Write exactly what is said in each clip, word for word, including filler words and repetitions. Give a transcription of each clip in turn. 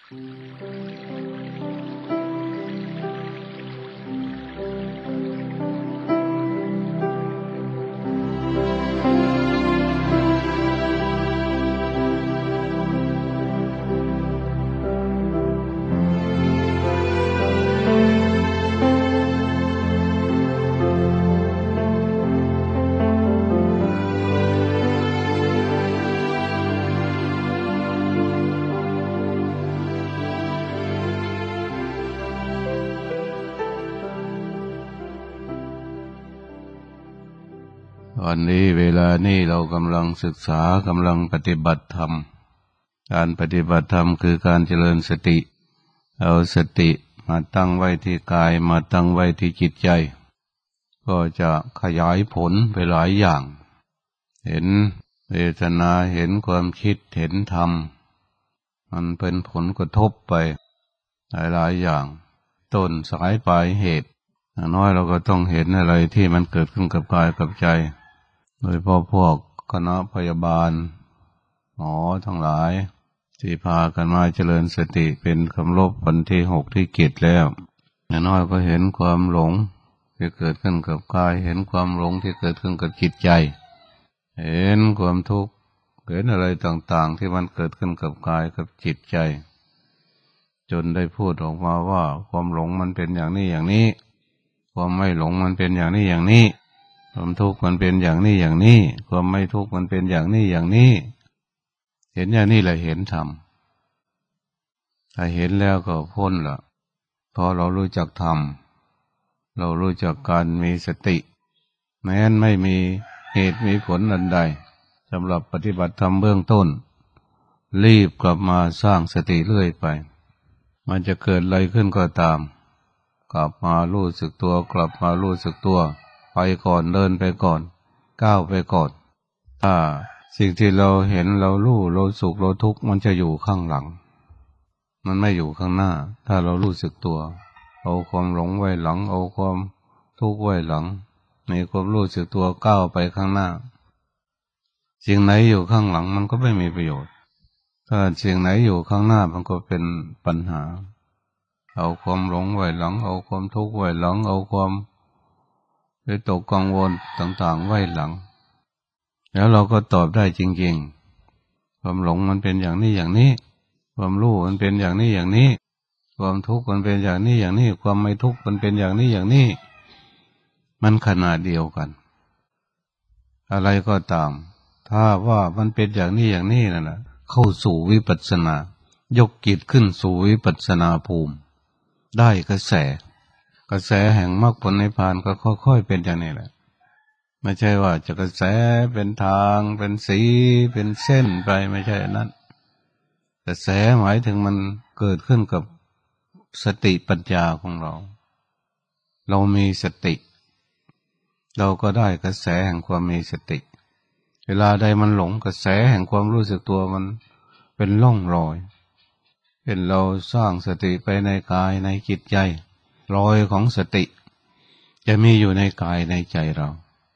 วันนี้เวลานี้เรากำลังศึกษากำลังปฏิบัติธรรมการปฏิบัติธรรมคือการเจริญสติเอาสติมาตั้งไว้ที่กายมาตั้งไว้ที่จิตใจก็จะขยายผลไปหลายอย่างเห็นเวทนาเห็นความคิดเห็นธรรมมันเป็นผลกระทบไปหลายหลายอย่างต้นสายปลายเหตุอย่างน้อยเราก็ต้องเห็นอะไรที่มันเกิดขึ้นกับกายกับใจโดยพอพวกคณะพยาบาลหมอทั้งหลายที่พากันมาเจริญสติเป็นคำลบวันที่หกที่เจ็ดแล้วอย่างน้อยก็เห็นความหลงที่เกิดขึ้นกับกายเห็นความหลงที่เกิดขึ้นกับจิตใจเห็นความทุกข์เห็นอะไรต่างๆที่มันเกิดขึ้นกับกายกับจิตใจจนได้พูดออกมาว่าความหลงมันเป็นอย่างนี้อย่างนี้ความไม่หลงมันเป็นอย่างนี้อย่างนี้ความทุกข์มันเป็นอย่างนี้อย่างนี้ความไม่ทุกข์มันเป็นอย่างนี้อย่างนี้เห็นอย่างนี้แหละเห็นธรรมถ้าเห็นแล้วก็พ้นละพอเรารู้จักธรรมเรารู้จักการมีสติแม้นไม่มีเหตุมีผลอันใดสำหรับปฏิบัติธรรมเบื้องต้นรีบกลับมาสร้างสติเรื่อยไปมันจะเกิดอะไรขึ้นก็ตามกลับมารู้สึกตัวกลับมารู้สึกตัวไปก่อนเดินไปก่อนก้าวไปก่อนถ้าสิ่งที่เราเห็นเรารู้เราสุขเราทุกข์มันจะอยู่ข้างหลังมันไม่อยู่ข้างหน้าถ้าเรารู้สึกตัวเอาความหลงไว้หลังเอาความทุกข์ไว้หลังมีความรู้สึกตัวก้าวไปข้างหน้าสิ่งไหนอยู่ข้างหลังมันก็ไม่มีประโยชน์ถ้าสิ่งไหนอยู่ข้างหน้ามันก็เป็นปัญหาเอาความหลงไว้หลังเอาความทุกข์ไว้หลังเอาความวิตกกังวลต่างๆไว้หลังแล้วเราก็ตอบได้จริงๆความหลงมันเป็นอย่างนี้อย่างนี้ความรู้มันเป็นอย่างนี้อย่างนี้ความทุกข์มันเป็นอย่างนี้อย่างนี้ความไม่ทุกข์มันเป็นอย่างนี้อย่างนี้มันขนาดเดียวกันอะไรก็ตามถ้าว่ามันเป็นอย่างนี้อย่างนี้นั่นแหละเข้าสู่วิปัสสนายกจิตขึ้นสู่วิปัสสนาภูมิได้กระแสกระแสแห่งมรรคผลนิพพานก็ค่อยๆเป็นอย่างนี้แหละไม่ใช่ว่าจะกระแสเป็นทางเป็นสีเป็นเส้นไปไม่ใช่นั้นกระแสหมายถึงมันเกิดขึ้นกับสติปัญญาของเราเรามีสติเราก็ได้กระแสแห่งความมีสติเวลาใดมันหลงกระแสแห่งความรู้สึกตัวมันเป็นร่องรอยเป็นเราสร้างสติไปในกายในจิตใจรอยของสติจะมีอยู่ในกายในใจเรา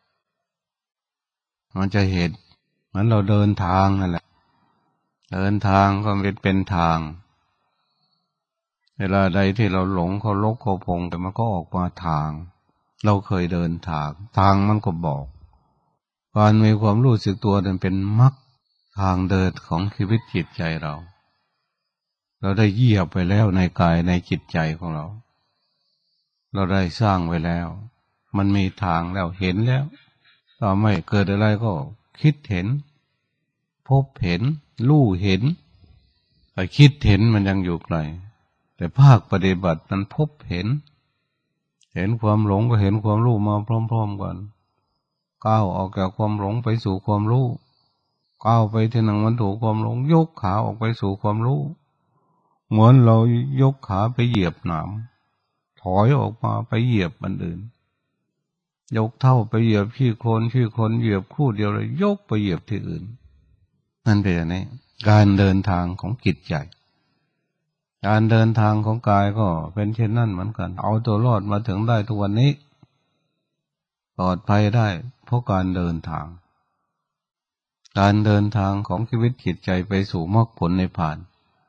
มันจะเห็นเหมือนเราเดินทางนั่นแหละเดินทางก็เป็นเป็นทางเวลาใดที่เราหลงเขาลกเขาพงแต่มันก็ออกมาทางเราเคยเดินทางทางมันก็บอกการมีความรู้สึกตัวนั้นเป็นมรรคทางเดินของชีวิตจิตใจเราเราได้เหยียบไปแล้วในกายในจิตใจของเราเราได้สร้างไว้แล้วมันมีทางแล้วเห็นแล้วต่อไม่เกิดอะไรก็คิดเห็นพบเห็นรู้เห็นไอ้คิดเห็นมันยังอยู่ไกลแต่ภาคปฏิบัติมันพบเห็นเห็นความหลงก็เห็นความรู้มาพร้อมๆกันก้าวออกจากความหลงไปสู่ความรู้ก้าวไปที่หนึ่งมันถูกความหลงยกขาออกไปสู่ความรู้เหมือนเรายกขาไปเหยียบหนามถอยออกมาไปเหยียบมันอื่นยกเท่าไปเหยียบขี้โคลนขี้โคลนเหยียบคู่เดียวเลยยกไปเหยียบที่อื่นนั่นเป็นอย่างนี้การเดินทางของจิตใจการเดินทางของกายก็เป็นเช่นนั้นเหมือนกันเอาตัวรอดมาถึงได้ทุกวันนี้ปลอดภัยได้เพราะการเดินทางการเดินทางของชีวิตจิตใจไปสู่มรรคผลนิพพาน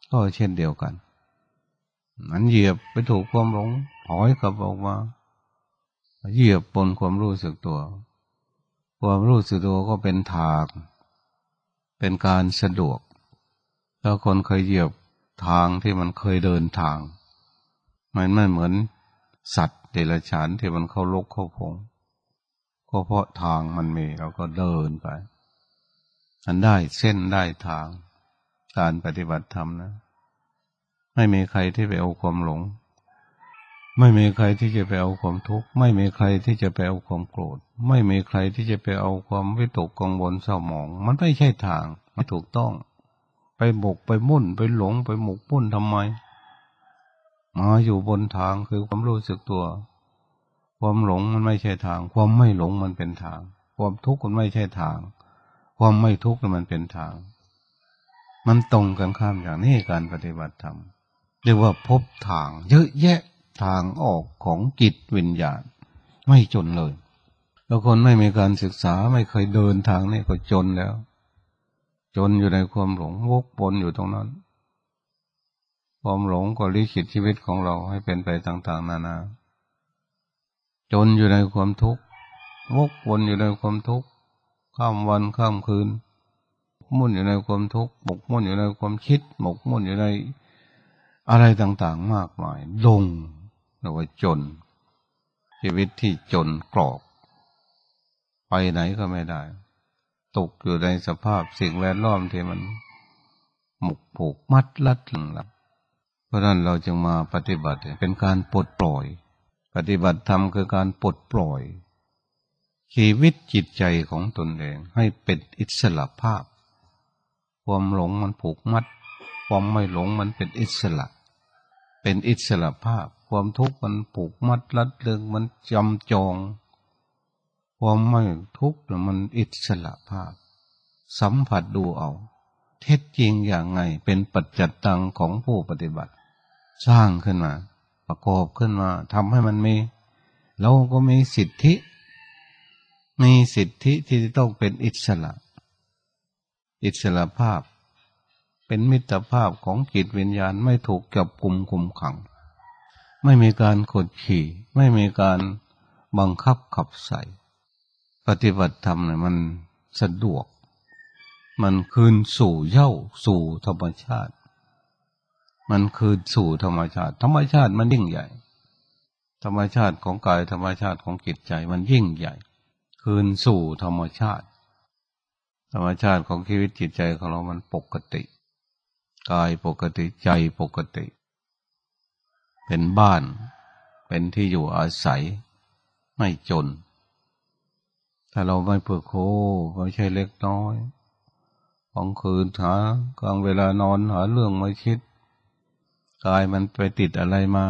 ก็เช่นเดียวกันมันเหยียบไปถูกความหลงถอยกลับออกมาเหยียบบนความรู้สึกตัวความรู้สึกตัวก็เป็นทางเป็นการสะดวกถ้าคนเคยเหยียบทางที่มันเคยเดินทางมันไม่เหมือนสัตว์เดรัจฉานที่มันเข้าลกเข้าพงก็เพราะทางมันมีเราก็เดินไปมันได้เส้นได้ทางการปฏิบัติธรรมนะไม่มีใครที่ไปเอาความหลงไม่มีใครที่จะไปเอาความทุกข์ไม่มีใครที่จะไปเอาความโกรธไม่มีใครที่จะไปเอาความวิตกกังวลเศร้าหมองมันไม่ใช่ทางไม่ถูกต้องไปบกไปมุ่นไปหลงไปหมกมุ่นทำไมมาอยู่บนทางคือความรู้สึกตัวความหลงมันไม่ใช่ทางความไม่หลงมันเป็นทางความทุกข์มันไม่ใช่ทางความไม่ทุกข์มันเป็นทางมันตรงกันข้ามอย่างนี้การปฏิบัติธรรมเรียกว่าพบทางเยอะแยะทางออกของจิตวิญญาณไม่จนเลยแล้วคนไม่มีการศึกษาไม่เคยเดินทางนี้ก็จนแล้วจนอยู่ในความหลงวกวนอยู่ตรงนั้นความหลงก็ลิขิตชีวิตของเราให้เป็นไปต่างๆนานาจนอยู่ในความทุกข์วกวนอยู่ในความทุกข์ข้ามวันข้ามคืนมุ่นอยู่ในความทุกข์หมกมุ่นอยู่ในความคิดหมกมุ่นอยู่ในอะไรต่างๆมากมายลงเรียกว่าจนชีวิตที่จนกรอกไปไหนก็ไม่ได้ตกอยู่ในสภาพสิ่งแวดล้อมที่มันหมกผูกมัดลัดลึงลับเพราะนั้นเราจึงมาปฏิบัติเป็นการปลดปล่อยปฏิบัติธรรมคือการปลดปล่อยชีวิตจิตใจของตนเองให้เป็นอิสระภาพความหลงมันผูกมัดความไม่หลงมันเป็นอิสระเป็นอิสระภาพความทุกข์มันผูกมัดรัดรึงมันจำจองความไม่ทุกข์มันอิสระภาพสัมผัสดูเอาเท็จจริงอย่างไงเป็นปัจจัตตังของผู้ปฏิบัติสร้างขึ้นมาประกอบขึ้นมาทำให้มันมีเราก็มีสิทธิมีสิทธิที่จะต้องเป็นอิสระอิสระภาพเป็นมิตรภาพของจิตวิญญาณไม่ถูกจับกุมคุมขังไม่มีการกดขี่ไม่มีการบังคับขับใส่ปฏิบัติธรรมเนี่ยมันสะดวกมันคืนสู่เหย้าสู่ธรรมชาติมันคืนสู่ธรรมชาติธรรมชาติมันยิ่งใหญ่ธรรมชาติของกายธรรมชาติของจิตใจมันยิ่งใหญ่คืนสู่ธรรมชาติธรรมชาติของชีวิตจิตใจของเรามันปกติกายปกติใจปกติเป็นบ้านเป็นที่อยู่อาศัยไม่จนถ้าเราไม่เพื่อโคไม่ใช่เล็กน้อยของคืนหากลางเวลานอนหาเรื่องไม่คิดกายมันไปติดอะไรมา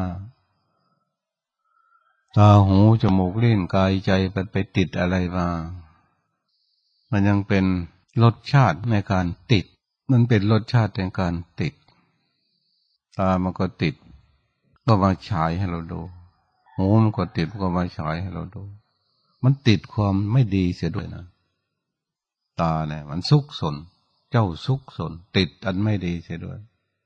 ตาหูจมูกลิ้นกายใจมันไปติดอะไรมามันยังเป็นรสชาติในการติดมันเป็นรสชาติในการติดตามันก็ติดก็มาฉายให้เราดูหูมันก็ติดก็มาฉายให้เราดูมันติดความไม่ดีเสียด้วยนะตาเนี่ยมันซุกสนเจ้าซุกสนติดอันไม่ดีเสียด้วย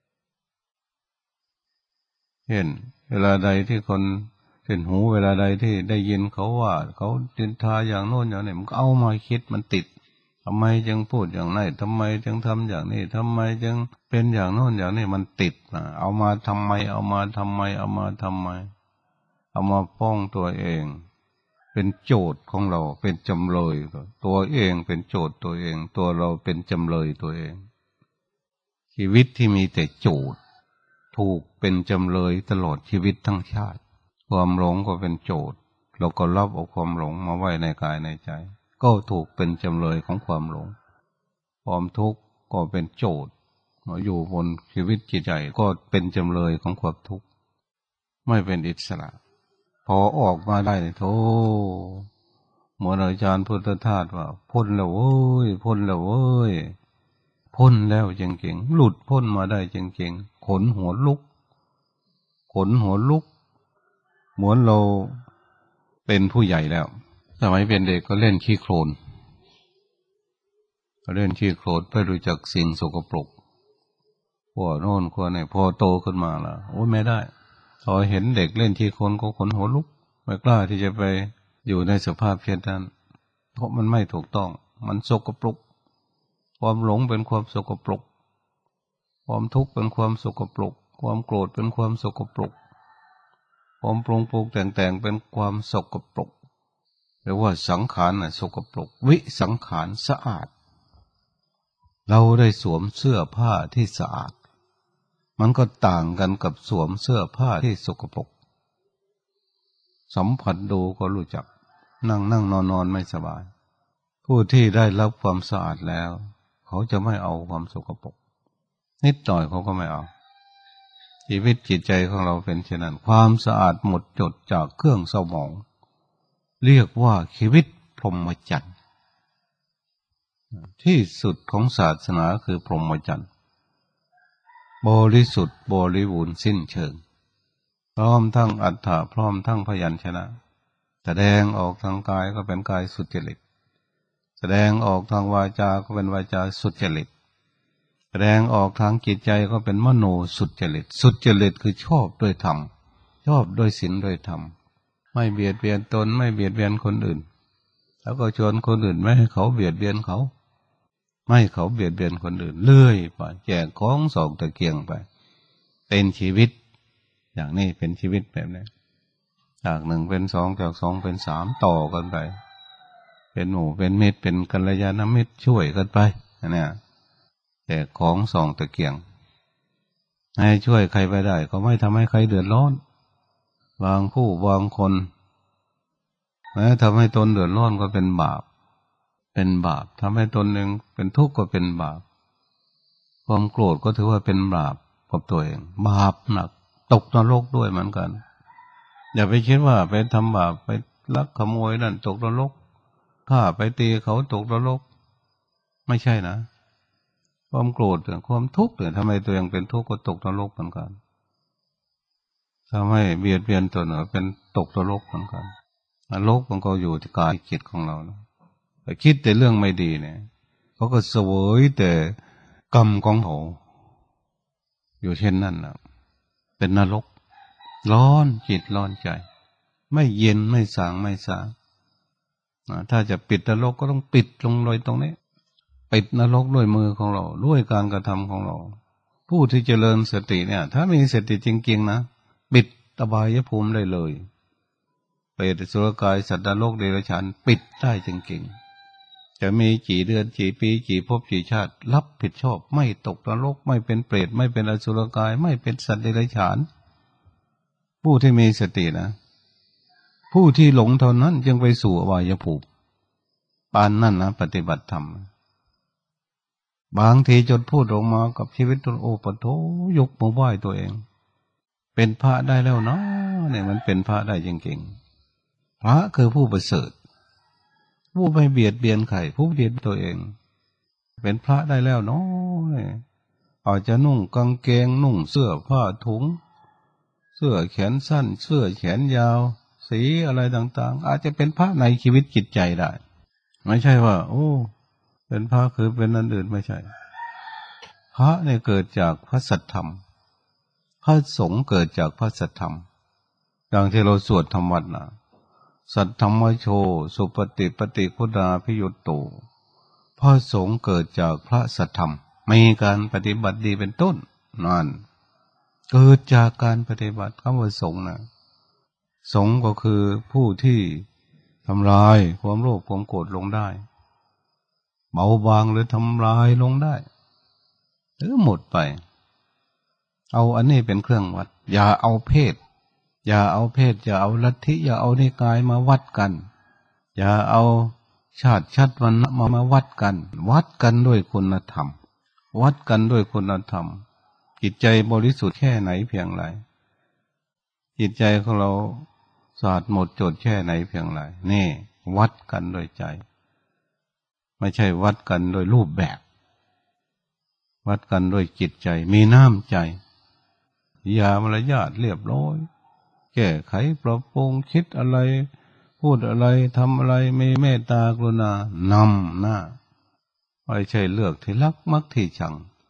เห็นเวลาใดที่คนเห็นหูเวลาใดที่ได้ยินเขาว่าเขาดินทาอย่างโน้นอย่างนี้มันก็เอามาคิดมันติดทำไมจึงพูดอย่างนั้นทำไมจึงทำอย่างนี้ทำไมจึงเป็นอย่างโน้นอย่างนี้มันติดนะเอามาทำไมเอามาทำไมเอามาทำไมเอามาฟ้องตัวเองเป็นโจทย์ของเราเป็นจำเลยตัวเองเป็นโจทย์ตัวเองตัวเราเป็นจำเลยตัวเองชีวิตที่มีแต่โจทย์ถูกเป็นจำเลยตลอดชีวิตทั้งชาติความหลงก็เป็นโจทย์เราก็รับเอาความหลงมาไว้ในกายในใจก็ถูกเป็นจำเลยของความหลงความทุกข์ก็เป็นโจทย์มาอยู่บนชีวิตจิตใจก็เป็นจำเลยของความทุกข์ไม่เป็นอิสระพอออกมาได้โธ่เหมือนอาจารย์พุทธทาสว่าพ้นแล้วเว้ยพ้นแล้วเว้ยพ้นแล้วจริงๆหลุดพ้นมาได้จริงๆขนหัวลุกขนหัวลุกเหมือนเราเป็นผู้ใหญ่แล้วสมัยเป็นเด็กก็เล่นขี้โคลนก็เล่นขี้โคลนเพื่อรู้จักสิ่งสกปรกขั้วโน่นขั้วนี่พอโตขึ้นมาแล้วโอ้ไม่ได้พอเห็นเด็กเล่นที่คนก็ขนหัวลุกไม่กล้าที่จะไปอยู่ในสภาพเช่นนั้นเพราะมันไม่ถูกต้องมันสกปรกความหลงเป็นความสกปรกความทุกข์เป็นความสกปรกความโกรธเป็นความสกปรกความปรุงปรุงแต่งแต่งเป็นความสกปรกเรียกว่าสังขารน่ะสกปรกวิสังขารสะอาดเราได้สวมเสื้อผ้าที่สะอาดมันก็ต่างกันกับสวมเสื้อผ้าที่สกปรกสัมผัสดูก็รู้จักนั่งนั่งนอนนอนไม่สบายผู้ที่ได้รับความสะอาดแล้วเขาจะไม่เอาความสกปรกนิดหน่อยเขาก็ไม่เอาชีวิตจิตใจของเราเป็นเช่นนั้นความสะอาดหมดจดจากเครื่องเศร้าหมองเรียกว่าชีวิตพรหมจรรย์ที่สุดของศาสนาคือพรหมจรรย์บริสุทธิ์บริบูรณ์สิ้นเชิงพร้อมทั้งอัฏฐะพร้อมทั้งพยัญชนะแสดงออกทางกายก็เป็นกายสุจริตแสดงออกทางวาจาก็เป็นวาจาสุจริตแสดงออกทางจิตใจก็เป็นมโนสุจริตสุจริตคือชอบด้วยธรรมชอบด้วยศีลด้วยธรรมไม่เบียดเบียนตนไม่เบียดเบียนคนอื่นแล้วก็ชวนคนอื่นไม่ให้เขาเบียดเบียนเขาไม่ให้เขาเบียดเบียนคนอื่นเลื่อยไปแจกของสองตะเกียงไปเป็นชีวิตอย่างนี้เป็นชีวิตแบบนี้จากหนึ่งเป็นสองจากสองเป็นสามต่อกันไปเป็นหมู่เป็นมิตรเป็นกัลยาณมิตรช่วยกันไปเนี่ยแต่ของสองตะเกียงให้ช่วยใครไปได้ก็ไม่ทำให้ใครเดือดร้อนบางผู้บางคนแม้ทำให้ตนเดือดร้อนก็เป็นบาปเป็นบาปทำให้ตนเองเป็นทุกข์ก็เป็นบาปความโกรธก็ถือว่าเป็นบาปกับตัวเองบาปหนักตกนรกด้วยเหมือนกันอย่าไปคิดว่าไปทำบาปไปลักขโมยนั่นตกนรกฆ่าไปตีเขาตกนรกไม่ใช่นะความโกรธเนี่ยความทุกข์เนี่ยทำไมตัวเองเป็นทุกข์ก็ตกนรกเหมือนกันทำให้เบียดเบียนตัวเนี่ยเป็นตกนรกเหมือนกันนรกมันก็อยู่ที่กายจิตของเรานะไปคิดแต่เรื่องไม่ดีเนี่ยเขาก็เสวยแต่กรรมของเขาอยู่เช่นนั้นนะเป็นนรกร้อนจิตร้อนใจไม่เย็นไม่สางไม่สางถ้าจะปิดนรกก็ต้องปิดลงเลยตรงนี้ปิดนรกด้วยมือของเราด้วยการกระทำของเราผู้ที่เจริญสติเนี่ยถ้ามีสติจริงๆนะปิดอบายภูมิได้เลยเปรตอสุรกายสัตว์นรกเดรัจฉานปิดได้จริงๆจะมีกี่เดือนกี่ปีกี่ภพกี่ชาติรับผิดชอบไม่ตกนรกไม่เป็นเปรตไม่เป็นอสุรกายไม่เป็นสัตว์เดรัจฉานผู้ที่มีสตินะผู้ที่หลงเท่านั้นจึงไปสู่อบายภูมิปานนั่นนะปฏิบัติธรรมบางทีจนพูดออกมากับชีวิตตัวโอปโถยกมือไหว้ตัวเองเป็นพระได้แล้วเนาะเนี่ยมันเป็นพระได้จริงๆพระคือผู้ประเสริฐผู้ไม่เบียดเบียนใครผู้เบียดตัวเองเป็นพระได้แล้วเนาะอาจจะนุ่งกางเกงนุ่งเสื้อผ้าถุงเสื้อแขนสั้นเสื้อแขนยาวสีอะไรต่างๆอาจจะเป็นพระในชีวิตจิตใจได้ไม่ใช่ว่าโอ้เป็นพระคือเป็นอันอื่นไม่ใช่พระเนี่ยเกิดจากพระสัทธรรมพระสงฆ์เกิดจากพระสัทธรรมอย่างที่เราสวดธรรมวัดนะสัทธรรมโชสุปฏิปฏิคุณาภิยุตโตพระสงฆ์เกิดจากพระสัทธรรมมีการปฏิบัติดีเป็นต้นนั่นเกิดจากการปฏิบัติคำว่าสงฆ์นะสงฆ์ก็คือผู้ที่ทำลายความโลภความโกรธลงได้เบาบางหรือทำลายลงได้หรือหมดไปเอาอันนี้เป็นเครื่องวัดอย่าเอาเพศอย่าเอาเพศอย่าเอาลัทธิอย่าเอานิกายมาวัดกันอย่าเอาชาติชัดวันมามาวัดกันวัดกันด้วยคุณธรรมวัดกันด้วยคุณธรรมจิตใจบริสุทธิ์แค่ไหนเพียงไรจิตใจของเราสะอาดหมดจดแค่ไหนเพียงไรนี่วัดกันด้วยใจไม่ใช่วัดกันโดยรูปแบบวัดกันด้วยจิตใจมีน้ำใจอย่ามารยาทเรียบร้อยแก้ไขปรับปรุงคิดอะไรพูดอะไรทำอะไรมีเมตตากรุณานำหน้าไม่ใช่เลือกที่รักมักที่ชัง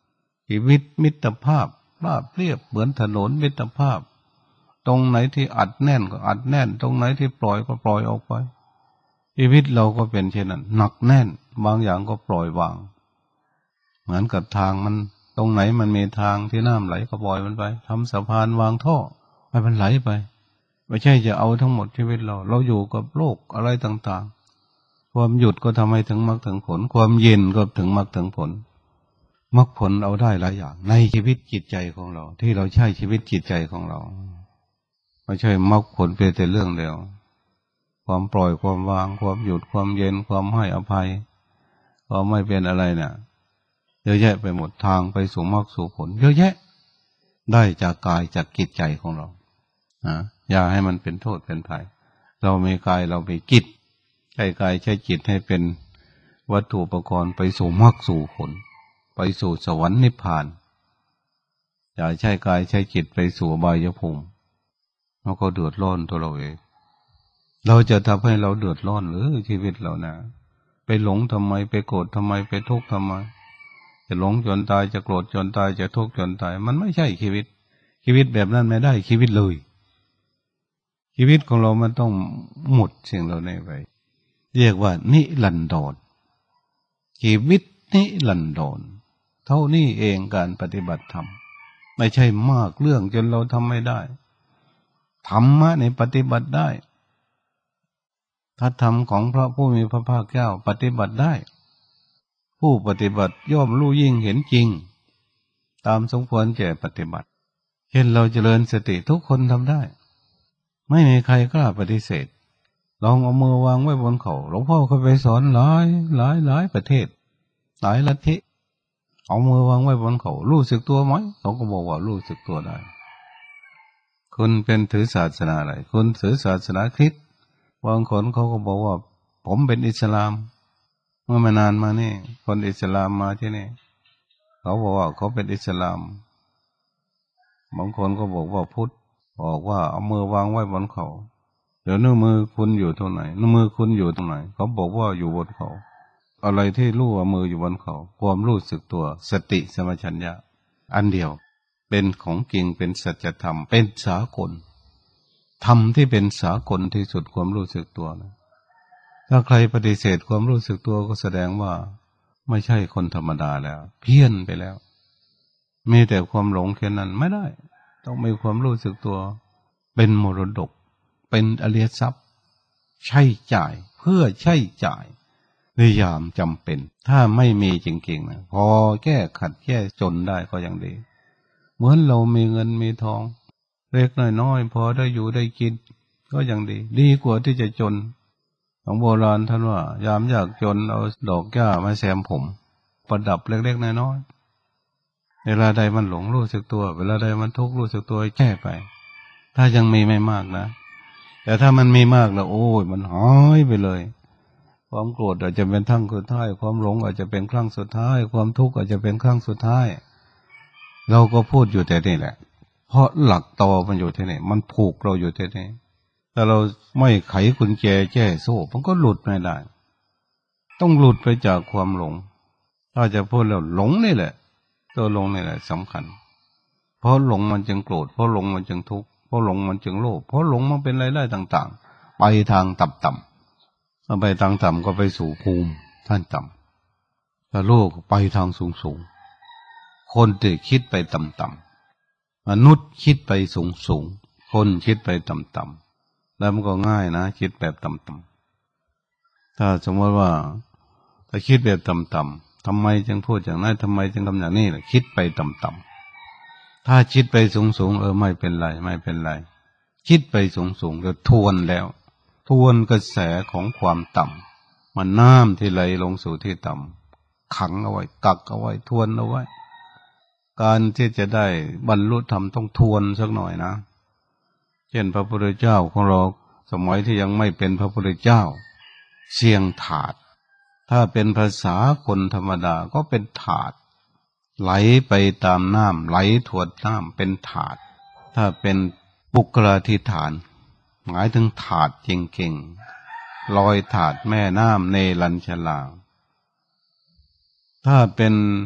ชีวิตมิตรภาพราบเรียบเหมือนถนนมิตรภาพตรงไหนที่อัดแน่นก็อัดแน่นตรงไหนที่ปล่อยก็ปล่อยออกไปชีวิตเราก็เป็นเช่นนั้นหนักแน่นบางอย่างก็ปล่อยวางเหมือนกับทางมันตรงไหนมันมีทางที่น้ำไหลก็ปล่อยมันไปทำสะพานวางท่อให้มันไหลไปไม่ใช่จะเอาทั้งหมดชีวิตเราเราอยู่กับโลกอะไรต่างๆความหยุดก็ทำให้ถึงมรรคถึงผลความเย็นก็ถึงมรรคถึงผลมรรคผลเอาได้หลายอย่างในชีวิตจิตใจของเราที่เราใช้ชีวิตจิตใจของเราไม่ใช่มรรคผลเป็นแต่เรื่องเดียวความปล่อยความวางความหยุดความเย็นความให้อภัยความไม่เป็นอะไรเนี่ยเยอะแยะไปหมดทางไปสู่มรรคสู่ผลเยอะแยะได้จากกายจากจิตใจของเรานะอย่าให้มันเป็นโทษเป็นภัยเรามีกายเรามีจิตใช้กายใช้จิตให้เป็นวัตถุอุปกรณ์ไปสู่มรรคสู่ผลไปสู่สวรรค์นิพพานอย่าใช้กายใช้จิตไปสู่อบายภูมิเราก็เดือดร้อนตัวเราเองเราจะทำให้เราเดือดร้อนหรือชีวิตเรานะไปหลงทำไมไปโกรธทำไมไปทุกข์ทำไมจะหลงจนตายจะโกรธจนตายจะทุกข์จนตายมันไม่ใช่ชีวิตชีวิตแบบนั้นไม่ได้ชีวิตเลยชีวิตของเรามันต้องหมดสิ่งเหล่านี้ไปเรียกว่านิรันดรชีวิตนิรันดรเท่านี้เองการปฏิบัติธรรมไม่ใช่มากเรื่องจนเราทำไม่ได้ธรรมะในปฏิบัติได้ถ้าธรรมของพระผู้มีพระภาคเจ้าปฏิบัติได้ผู้ปฏิบัติย่อมรู้ยิ่งเห็นจริงตามสมควรแก่ปฏิบัติเช่นเราเจริญสติทุกคนทำได้ไม่มีใครกล้าปฏิเสธลองเอามือวางไว้บนเขาหลวงพ่อเคยไปสอนหลายหลายหลายประเทศหลายลัทธิเอามือวางไว้บนเขารู้สึกตัวไหมเขาก็บอกว่ารู้สึกตัวได้คุณเป็นถือศาสนาอะไรคุณถือศาสนาคริสต์บางคนเขาก็บอกว่าผมเป็นอิสลามเมื่อมานานมานี่คนอิสลามมาที่นี่เขาบอกว่าเขาเป็นอิสลามบางคนก็บอกว่าพุทธบอกว่าเอามือวางไว้บนเขาเดี๋ยวนิ้วมือคุณอยู่ตรงไหนนิ้วมือคุณอยู่ตรงไหนเขาบอกว่าอยู่บนเขาอะไรที่รู้ว่ามืออยู่บนเขาความรู้สึกตัวสติสมัชัญญะอันเดียวเป็นของจริงเป็นสัจธรรมเป็นสากลธรรมที่เป็นสากลที่สุดความรู้สึกตัวนะถ้าใครปฏิเสธความรู้สึกตัวก็แสดงว่าไม่ใช่คนธรรมดาแล้วเพี้ยนไปแล้วมีแต่ความหลงแค่นั้นไม่ได้ต้องมีความรู้สึกตัวเป็นมรดกเป็นอริยทรัพย์ใช้จ่ายเพื่อใช้จ่ายในยามจำเป็นถ้าไม่มีจริงๆนะพอแก้ขัดแก้จนได้ก็ยังดีเหมือนเรามีเงินมีทองเล็กน้อยๆพอได้อยู่ได้กินก็ยังดีดีกว่าที่จะจนของโบราณท่านว่ายามอยากจนเอาดอกหญ้ามาแซมผมประดับเล็กๆน้อยๆเวลาใดมันหลงรู้สึกตัวเวลาใดมันทุกข์รู้สึกตัวแก้ไปถ้ายังมีไม่มากนะแต่ถ้ามันมีมากแล้วโอ้ยมันหายไปเลยความโกรธอาจจะเป็นครั้งสุดท้ายความหลงอาจจะเป็นครั้งสุดท้ายความทุกข์อาจจะเป็นครั้งสุดท้ายเราก็พูดอยู่แต่นี่แหละเพราะหลักตอมันอยู่ที่นี่มันผูกเราอยู่ที่นี่แต่เราไม่ไขกุญแจแก้โซ่มันก็หลุดไม่ได้ต้องหลุดไปจากความหลงถ้าจะพูดแล้วหลงนี่แหละตัวหลงนี่แหละสำคัญเพราะหลงมันจึงโกรธเพราะหลงมันจึงทุกข์เพราะหลงมันจึงโลภเพราะหลงมันเป็นรายๆต่างๆไปทางต่ำๆถ้าไปทางต่ำก็ไปสู่ภูมิท่านต่ำถ้าโลกไปทางสูงๆคนที่คิดไปต่ำๆมนุษย์คิดไปสูงๆคนคิดไปต่ำๆแล้วมันก็ง่ายนะคิดแบบต่ำๆถ้าสมมติว่าถ้าคิดแบบต่ำๆทำไมจึงพูดอย่างนั้นทำไมจึงทำอย่างนี้ล่ะคิดไปต่ำๆถ้าคิดไปสูงๆเออไม่เป็นไรไม่เป็นไรคิดไปสูงๆก็ทวนแล้วทวนกระแสของความต่ำมันน้ำที่ไหลลงสู่ที่ต่ำขังเอาไว้กักเอาไว้ทวนเอาไว้การที่จะได้บรรลุธรรมต้องทวนสักหน่อยนะเช่นพระพุทธเจ้าของเราสมัยที่ยังไม่เป็นพระพุทธเจ้าเสียงถาดถ้าเป็นภาษาคนธรรมดาก็เป็นถาดไหลไปตามน้ำไหลถวดน้ำเป็นถาดถ้าเป็นปุกราธิฐานหมายถึงถาดเก่งๆลอยถาดแม่น้ำเนรัญชลาถ้าเป็น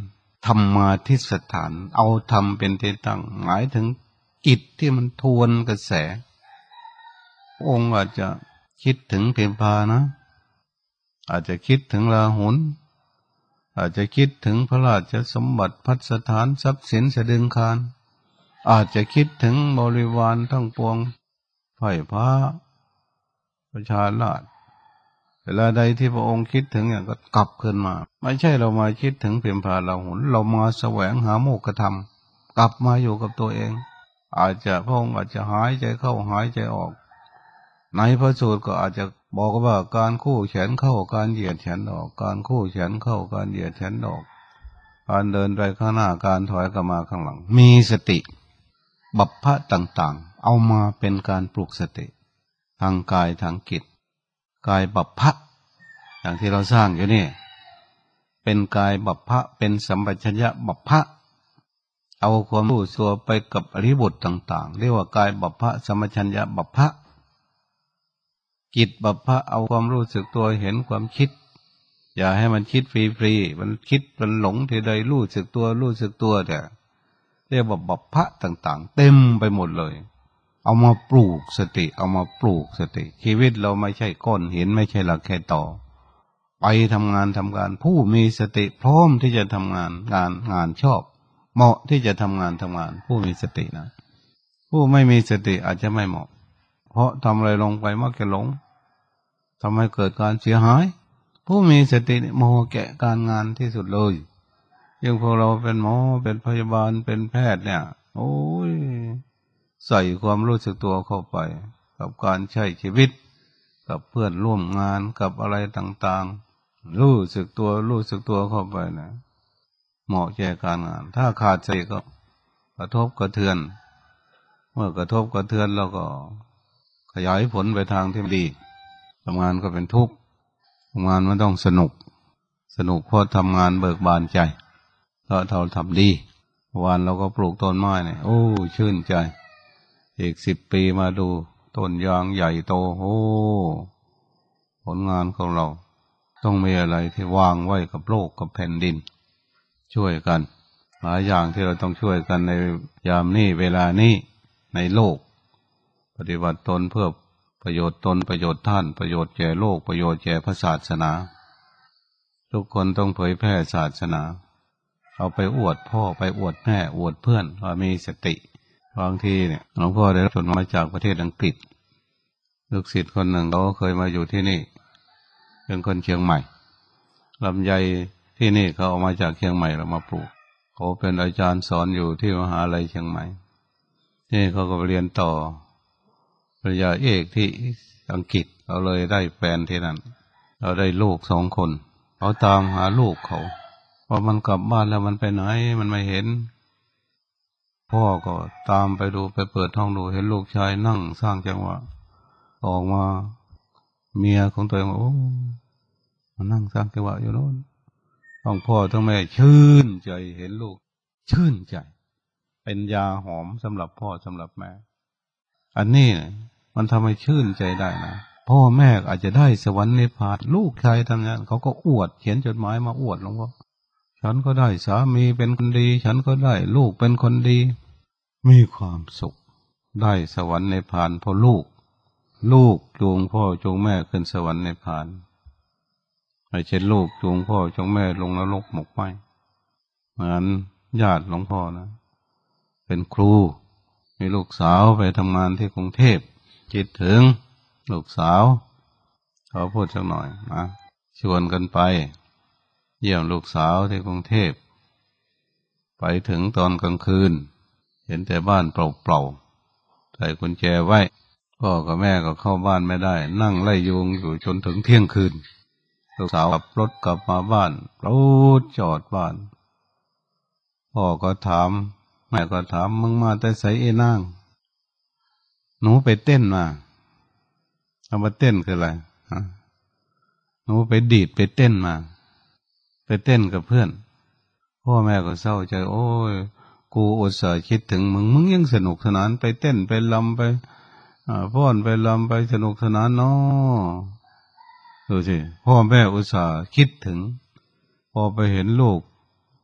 ธรรมาทิสถานเอาธรรมเป็นที่ตั้งหมายถึงจิตที่มันทวนกระแสองค์อาจจะคิดถึงเพียงพานะอาจจะคิดถึงราหุลอาจจะคิดถึงพระราชสมบัติพัสถานทรัพย์สินสะดึงคารอาจจะคิดถึงบริวารทั้งปวงไผ่พระประชาราษฎร์เวลาใดที่พระองค์คิดถึงอย่างก็กลับขึ้นมาไม่ใช่เรามาคิดถึงเพียงพาราหุลเรามาแสวงหาโมกขธรรมกลับมาอยู่กับตัวเองอาจจะพระองค์อาจจะหายใจเข้าหายใจออกในพระสูตรก็อาจจะบอกว่าการคู่แขนเข้าการเหยียดแขนออกการคู่แขนเข้าการเหยียดแขนออกการเดินไปข้างหน้าการถอยกลับมาข้างหลังมีสติบัพพะต่างๆเอามาเป็นการปลุกสติทางกายทางจิตกายบัพพะอย่างที่เราสร้างอยู่นี่เป็นกายบัพพะเป็นสัมปชัญญะบัพพะเอาความรู้ตัวไปกับอริยบทต่างๆเรียกว่ากายบัพพะสัมปชัญญะบัพพะจิตบัพพะเอาความรู้สึกตัวเห็นความคิดอย่าให้มันคิดฟรีๆมันคิดมันหลงทีใดรู้สึกตัวรู้สึกตัวแต่เรียกว่าบัพพะต่างๆเต็มไปหมดเลยเอามาปลูกสติเอามาปลูกสติชีวิตเราไม่ใช่ก้อนหินไม่ใช่หลักแค่ต่อไปทำงานทำการผู้มีสติพร้อมที่จะทำงานงานงานชอบเหมาะที่จะทำงานทำงานผู้มีสตินะผู้ไม่มีสติอาจจะไม่เหมาะเพราะทำอะไรลงไปมักจะหลงทำให้เกิดการเสียหายผู้มีสติโมโหแกะการงานที่สุดเลยยังพวกเราเป็นหมอเป็นพยาบาลเป็นแพทย์เนี่ยโอ้ยใส่ความรู้สึกตัวเข้าไปกับการใช้ชีวิตกับเพื่อนร่วมงานกับอะไรต่างๆรู้สึกตัวรู้สึกตัวเข้าไปนะเหมาะแก่การงานถ้าขาดสติก็กระทบกระเทือนเมื่อกระทบกระเทือนเราก็ขยายผลไปทางที่ดีทำงานก็เป็นทุกข์ทำงานมันต้องสนุกสนุกเพราะทำงานเบิกบานใจเพราะเราทำดีวันเราก็ปลูกต้นไม้เนี่ยโอ้ชื่นใจอีกสิบปีมาดูต้นยางใหญ่โตโอ้ผลงานของเราต้องมีอะไรที่วางไว้กับโลกกับแผ่นดินช่วยกันหลายอย่างที่เราต้องช่วยกันในยามนี้เวลานี้ในโลกปฏิบัติตนเพื่อประโยชน์ตนประโยชน์ท่านประโยชน์แก่โลกประโยชน์แก่พระศาสนาทุกคนต้องเผยแพร่ศาสนาเอาไปอวดพ่อไปอวดแม่อวดเพื่อนว่ามีสติบางทีเนี่ยหลวงพ่อได้รับจดหมายจากประเทศอังกฤษลูกศิษย์คนหนึ่งเขาเคยมาอยู่ที่นี่เป็นคนเชียงใหม่ลำไยที่นี่เขาเอามาจากเชียงใหม่เรามาปลูกเขาเป็นอาจารย์สอนอยู่ที่มหาลัยเชียงใหม่นี่เขาก็ไปเรียนต่อปริญญาเอกที่อังกฤษเราเลยได้แฟนที่นั่นเราได้ลูกสองคนเขาตามหาลูกเขาพอมันกลับบ้านแล้วมันไปไหนมันไม่เห็นพ่อก็ตามไปดูไปเปิดห้องดูเห็นลูกชายนั่งสร้างจังหวะออกมาเมียของตัวเองโอ้มานั่งสร้างจังหวะอยู่โน่นทั้งพ่อทั้งแม่ชื่นใจเห็นลูกชื่นใจเป็นยาหอมสำหรับพ่อสำหรับแม่อันนี้มันทำให้ชื่นใจได้นะพ่อแม่อาจจะได้สวรรค์นิพพานลูกชายทำงานเขาก็อวดเขียนจดหมายมาอวดหลวงพ่อฉันก็ได้สามีเป็นคนดีฉันก็ได้ลูกเป็นคนดีมีความสุขได้สวรรค์นิพพานเพราะลูกลูกจูงพ่อจูงแม่ขึ้นสวรรค์นิพพานไม่ใช่ลูกจูงพ่อจูงแม่ลงนรกหมกไหมเหมือนญาติหลวงพ่อนะเป็นครูมีลูกสาวไปทำงานที่กรุงเทพคิดถึงลูกสาวเขาพูดสักหน่อยนะชวนกันไปเยี่ยมลูกสาวที่กรุงเทพไปถึงตอนกลางคืนเห็นแต่บ้านเปล่าๆใส่กุญแจไว้พ่อกับแม่ก็เข้าบ้านไม่ได้นั่งไล่ยุงอยู่จนถึงเที่ยงคืนลูกสาวขับรถกลับมาบ้านรถจอดบ้านพ่อก็ถามแม่ก็ถามมึงมาแต่ไสเอนั่งหนูไปเต้นมาเอามาเต้นคืออะไรหนูไปดีดไปเต้นมาไปเต้นกับเพื่อนพ่อแม่ก็เศร้าใจโอ้ยกูอุตส่าห์คิดถึงมึงมึงยังสนุกสนานไปเต้นไปลำไปฟ้อนไปลำไปสนุกสนานเนาะดูสิพ่อแม่อุตส่าห์คิดถึงพอไปเห็นลูก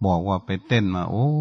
บอกว่าไปเต้นมาโอ้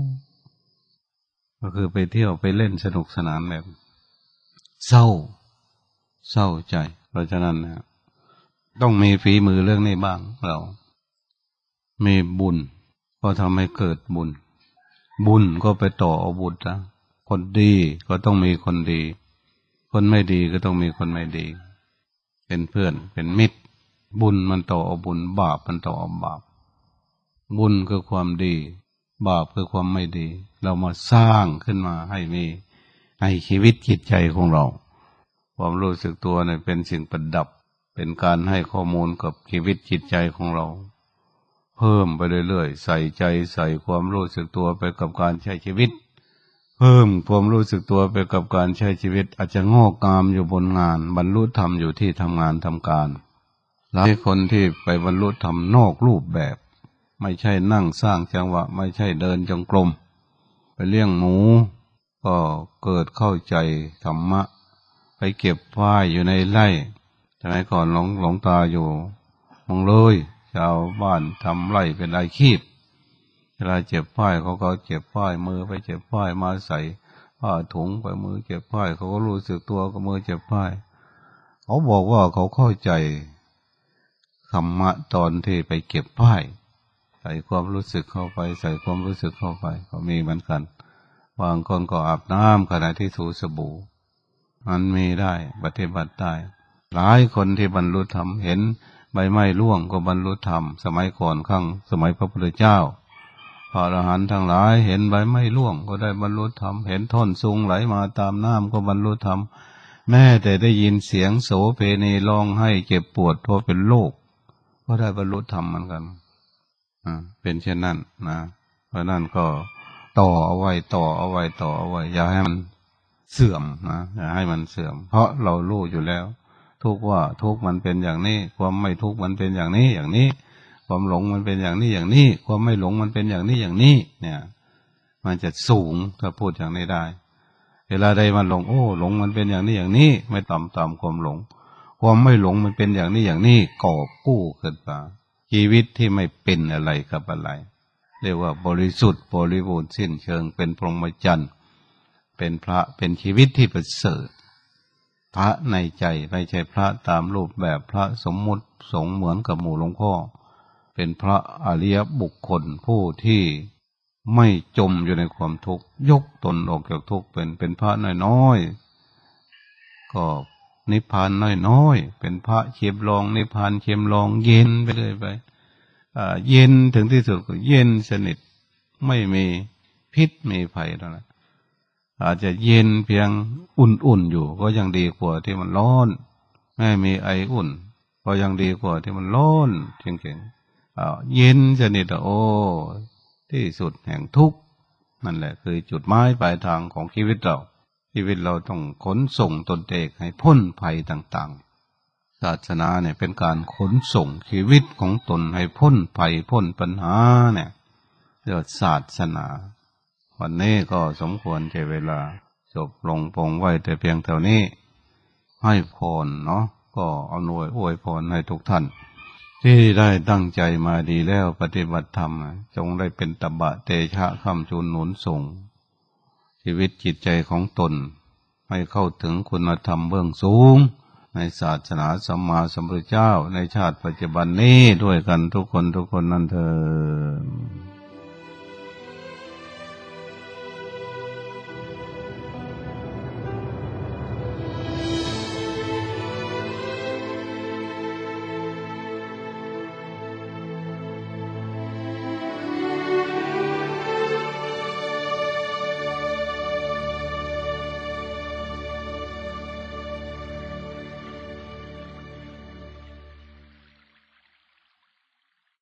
ก็คือไปเที่ยวไปเล่นสนุกสนานแบบเศร้าเศร้าใจเพราะฉะนั้นนะต้องมีฝีมือเรื่องนี้บ้างเรามีบุญก็ทำให้เกิดบุญบุญก็ไปต่อเอาบุญนะคนดีก็ต้องมีคนดีคนไม่ดีก็ต้องมีคนไม่ดีเป็นเพื่อนเป็นมิตรบุญมันต่อเอาบุญบาปมันต่อเอาบาปบุญคือความดีบาปคือความไม่ดีเรามาสร้างขึ้นมาให้มีในชีวิตจิตใจของเราความรู้สึกตัวเนี่ยเป็นสิ่งประดับเป็นการให้ข้อมูลกับชีวิตจิตใจของเราเพิ่มไปเรื่อยๆใส่ใจใส่ความรู้สึกตัวไปกับการใช้ชีวิตเพิ่มความรู้สึกตัวไปกับการใช้ชีวิตอาจจะงอกงามอยู่บนงานบรรลุธรรมอยู่ที่ทำงานทำการหลายคนที่ไปบรรลุธรรมนอกรูปแบบไม่ใช่นั่งสร้างจังหวะไม่ใช่เดินจงกรมไปเลี้ยงหมูก็เกิดเข้าใจธรรมะไปเก็บฝ้ายอยู่ในไร่สมัยก่อนหลวงหลวงตาอยู่มองเลยชาวบ้านทำไร่เป็นอาชีพเวลาเจ็บฝ้ายเขาก็เจ็บฝ้ายมือไปเจ็บฝ้ายมาใส่ผ้าถุงไปมือเจ็บฝ้ายเขาก็รู้สึกตัวก็มือเจ็บฝ้ายเขาบอกว่าเขาเข้าใจธรรมะตอนที่ไปเก็บฝ้ายใส่ความรู้สึกเข้าไปใส่ความรู้สึกเข้าไปก็มีเหมือนกันบางคนก็อาบน้ำขณะที่ถูสบู่มันมีได้ปฏิบัติได้หลายคนที่บรรลุธรรมเห็นใบไม้ร่วงก็บรรลุธรรมสมัยก่อนข้างสมัยพระพุทธเจ้าพระอรหันต์ทั้งหลายเห็นใบไม้ร่วงก็ได้บรรลุธรรมเห็นท่อนซุงไหลมาตามน้ำก็บรรลุธรรมแม้แต่ได้ยินเสียงโสเพณีร้องให้เจ็บปวดเพราะเป็นโรคก็ได้บรรลุธรรมเหมือนกันอ่าเป็นเช่นนั้นนะเพราะนั้นก็ต่อเอาไว้ต่อเอาไว้ต่อเอาไว้อย่าให้มันเสื่อมนะอย่าให้มันเสื่อมเพราะเรารู้อยู่แล้วทุกว่าทุกมันเป็นอย่างนี้ความไม่ทุกมันเป็นอย่างนี้อย่างนี้ความหลงมันเป็นอย่างนี้อย่างนี้ความไม่หลงมันเป็นอย่างนี้อย่างนี้เนี่ยมันจะสูงถ้าพูดอย่างนี้ได้เวลาใดมันหลงโอ้หลงมันเป็นอย่างนี้อย่างนี้ไม่ต่ำต่ำความหลงความไม่หลงมันเป็นอย่างนี้อย่างนี้กอบกู้ขึ้นมาชีวิตที่ไม่เป็นอะไรกับอะไรเรียกว่าบริสุทธิ์บริบูรณ์สิ้นเชิงเป็นพรหมจรรย์เป็นพระเป็นชีวิตที่ประเสริฐพระในใจไม่ใช่พระตามรูปแบบพระสมมุติสงฆ์เหมือนกับหมู่หลวงพ่อเป็นพระอริยบุคคลผู้ที่ไม่จมอยู่ในความทุกข์ยกตนออกจากทุกข์เป็นเป็นพระน้อยๆก็นิพพานน้อยๆเป็นพระเข็มรองนิพพานเข็มรองเย็นไปเลยไปอ่าเย็นถึงที่สุดก็เย็นสนิทไม่มีพิษมีภัยเท่านั้นอาจจะเย็นเพียงอุ่นๆอยู่ก็ยังดีกว่าที่มันร้อนไม่มีไออุ่นก็ยังดีกว่าที่มันร้อนจริงๆอ่าเย็นสนิทโอ้ที่สุดแห่งทุกข์นั่นแหละคือจุดหมายปลายทางของชีวิตเราชีวิตเราต้องขนส่งตนเองให้พ้นภัยต่างๆศาสนาเนี่ยเป็นการขนส่งชีวิตของตนให้พ้นภัยพ้นปัญหาเนี่ยเรียกว่าศาสนาวันนี้ก็สมควรใช้เวลาจบลงปงไว้แต่เพียงเท่านี้ให้พรเนาะก็เอาหน่วยอวยพรให้ทุกท่านที่ได้ตั้งใจมาดีแล้วปฏิบัติธรรมจงได้เป็นตบะเตชะค้ำจุนหนุนส่งชีวิตจิตใจของตนให้เข้าถึงคุณธรรมเบื้องสูงในศาสนาสัมมาสัมพุทธเจ้าในชาติปัจจุบันนี้ด้วยกันทุกคนทุกคนนั่นเถิด